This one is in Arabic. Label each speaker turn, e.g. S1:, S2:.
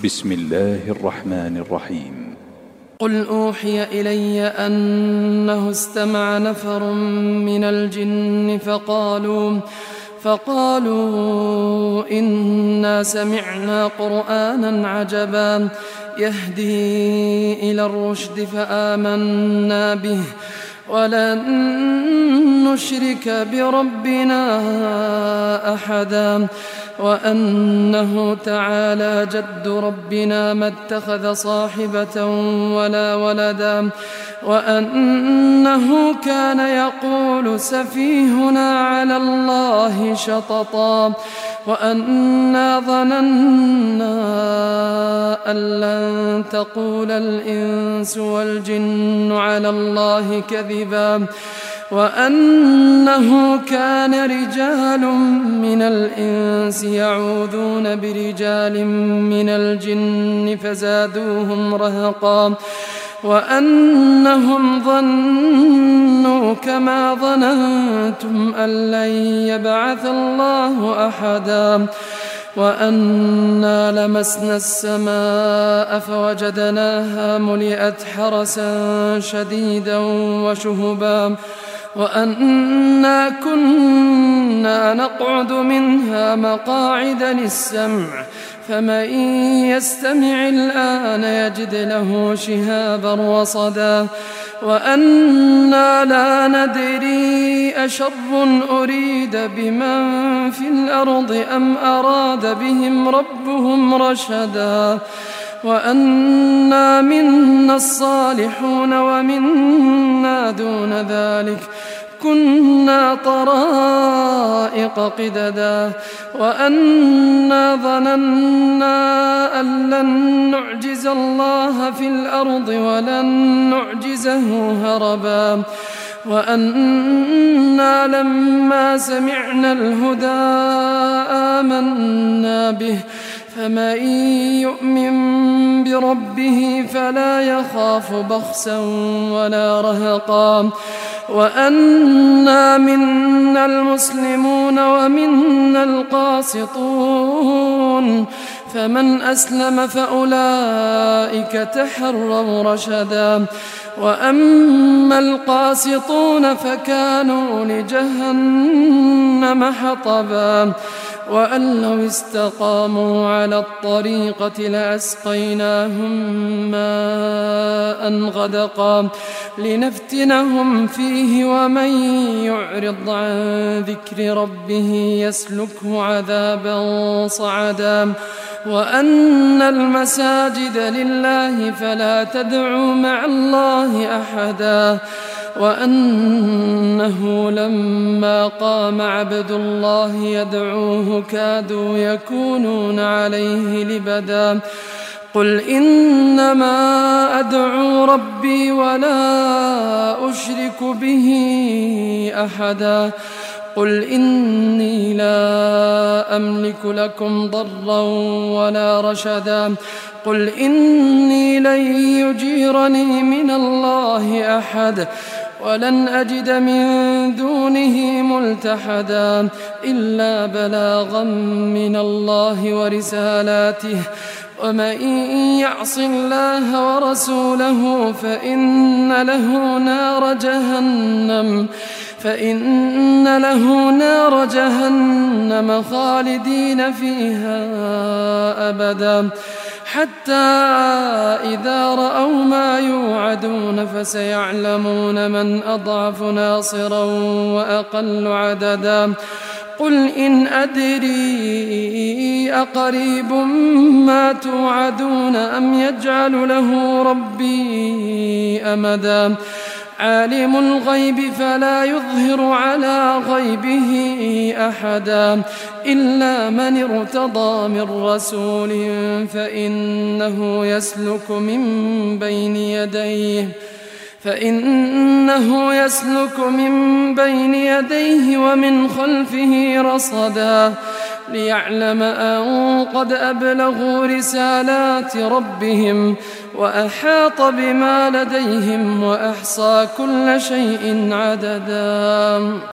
S1: بسم الله الرحمن الرحيم.
S2: قل أوحي إلي أنه استمع نفر من الجن فقالوا إنا سمعنا قرآنا عجبا يهدي إلى الرشد فآمنا به ولن نشرك بربنا أحدا وأنه تعالى جد ربنا ما اتخذ صاحبة ولا ولدا وأنه كان يقول سفيهنا على الله شططا وأنا ظننا أن لن تقول الإنس والجن على الله كذبا وأنه كان رجال من الإنس يعوذون برجال من الجن فزادوهم رهقا وأنهم ظنوا كما ظننتم أن لن يبعث الله أحدا وأنا لمسنا السماء فوجدناها ملئت حرسا شديدا وشهبا وأنا كنا نقعد منها مقاعد للسمع فمن يستمع الآن يجد له شهابا رصدا وأنا لا ندري أشر أريد بمن في الأرض أم أراد بهم ربهم رشدا وأنا منا الصالحون ومنا دون ذلك كنا طرائق قددا وأنا ظننا أن لن نعجز الله في الأرض ولن نعجزه هربا وأنا لما سمعنا الهدى آمنا به فمن يؤمن بربه فلا يخاف بخسا ولا رهقا وأنا منا المسلمون ومنا القاسطون فمن أسلم فأولئك تحروا رشدا وأما القاسطون فكانوا لجهنم حطبا وأن لو استقاموا على الطريقة لأسقيناهم ماء غدقا لنفتنهم فيه ومن يعرض عن ذكر ربه يسلكه عذابا صعدا وأن المساجد لله فلا تدعوا مع الله أحدا وأنه لما قام عبد الله يدعوه كادوا يكونون عليه لبدا قل إنما أدعو ربي ولا أشرك به أحدا قل إني لا أملك لكم ضرا ولا رشدا قل إني لن يجيرني من الله أحد ولن أجد من دونه ملتحدا إلا بلاغا من الله ورسالاته ومن يعص الله ورسوله فإن له نار جهنم خالدين فيها أبدا حتى إذا رأوا ما يوعدون فسيعلمون من أضعف ناصرا وأقل عددا قل إن أدري أقريب ما توعدون أم يجعل له ربي أمدا عالم الغيب فلا يظهر على غيبه أحدا إلا من ارتضى من رسول فإنه يسلك من بين يديه ومن خلفه رصدا ليعلم أن قد أبلغوا رسالات ربهم وأحاط بما لديهم وأحصى كل شيء عددا.